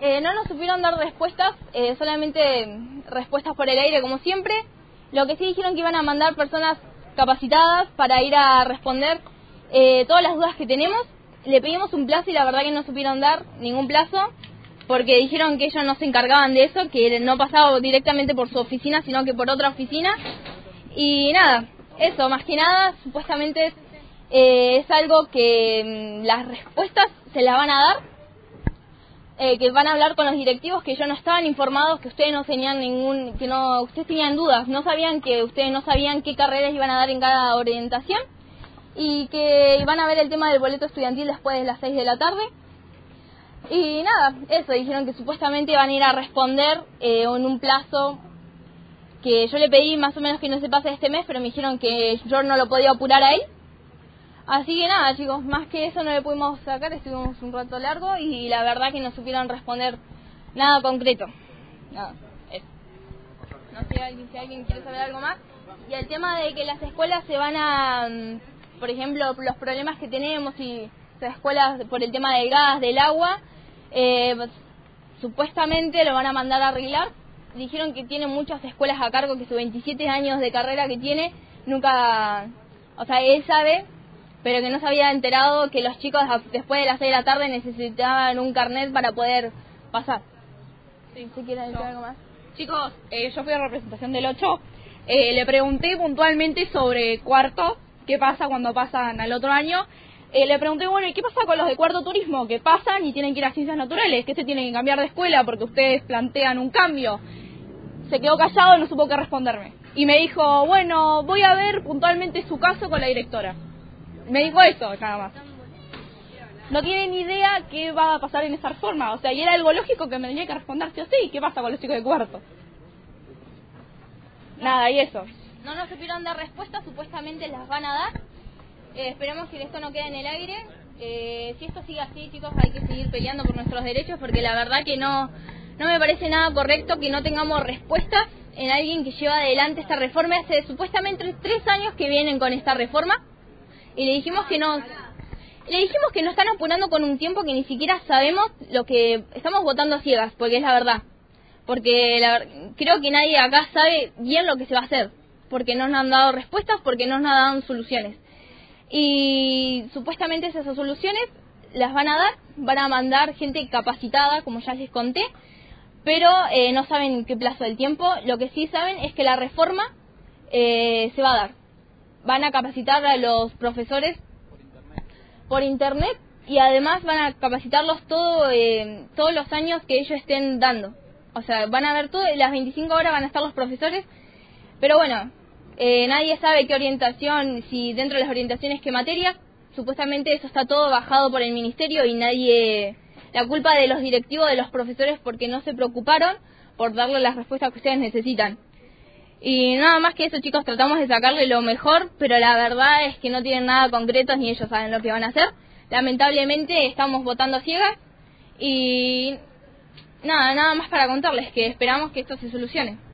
No nos supieron dar respuestas, solamente respuestas por el aire como siempre. Lo que sí dijeron que iban a mandar personas capacitadas para ir a responder todas las dudas que tenemos. Le pedimos un plazo y la verdad que no supieron dar ningún plazo, porque dijeron que ellos no se encargaban de eso, que no pasaba directamente por su oficina, sino que por otra oficina. Y nada, eso, más que nada, supuestamente es algo que las respuestas se las van a dar, que van a hablar con los directivos, que ellos no estaban informados, que ustedes no tenían ustedes tenían dudas, no sabían que ustedes no sabían qué carreras iban a dar en cada orientación, y que van a ver el tema del boleto estudiantil después de las 6 de la tarde. Y nada, eso, dijeron que supuestamente van a ir a responder en un plazo que yo le pedí más o menos que no se pase este mes, pero me dijeron que yo no lo podía apurar a él. Así que nada, chicos, más que eso no le pudimos sacar, estuvimos un rato largo y la verdad que no supieron responder nada concreto. Nada, eso. No sé si alguien quiere saber algo más. Y el tema de que las escuelas se van a, por ejemplo, los problemas que tenemos y las escuelas por el tema del gas, del agua, supuestamente lo van a mandar a arreglar. Dijeron que tienen muchas escuelas a cargo, que sus 27 años de carrera que tiene, nunca, o sea, él sabe, pero que no se había enterado que los chicos después de las 6 de la tarde necesitaban un carnet para poder pasar. Sí. ¿Se quiere decir algo más? Chicos, yo fui a representación del 8, le pregunté puntualmente sobre cuarto, qué pasa cuando pasan al otro año. Le pregunté, bueno, ¿y qué pasa con los de cuarto turismo? Que pasan y tienen que ir a ciencias naturales, que se tienen que cambiar de escuela porque ustedes plantean un cambio. Se quedó callado y no supo qué responderme. Y me dijo, bueno, voy a ver puntualmente su caso con la directora. Me dijo eso, nada más. No tiene ni idea qué va a pasar en esa reforma. O sea, y era algo lógico que me tenía que responder sí o sí. ¿Qué pasa con los chicos de cuarto? Nada, y eso. No nos supieron dar respuestas, supuestamente las van a dar. Esperemos que esto no quede en el aire. Si esto sigue así, chicos, hay que seguir peleando por nuestros derechos, porque la verdad que no me parece nada correcto que no tengamos respuestas en alguien que lleva adelante esta reforma. Hace supuestamente 3 años que vienen con esta reforma y le dijimos que no están apurando con un tiempo que ni siquiera sabemos lo que estamos votando a ciegas, porque es la verdad. Porque creo que nadie acá sabe bien lo que se va a hacer, porque no nos han dado respuestas, porque no nos han dado soluciones. Y supuestamente esas soluciones las van a dar, van a mandar gente capacitada, como ya les conté, pero no saben qué plazo del tiempo. Lo que sí saben es que la reforma se va a dar. Van a capacitar a los profesores por internet y además van a capacitarlos todos los años que ellos estén dando. O sea, van a ver las 25 horas van a estar los profesores, pero bueno, nadie sabe qué orientación, si dentro de las orientaciones qué materias. Supuestamente eso está todo bajado por el ministerio y la culpa de los directivos, de los profesores, porque no se preocuparon por darle las respuestas que ustedes necesitan. Y nada más que eso, chicos, tratamos de sacarle lo mejor, pero la verdad es que no tienen nada concreto ni ellos saben lo que van a hacer. Lamentablemente estamos votando a ciegas y nada más para contarles que esperamos que esto se solucione.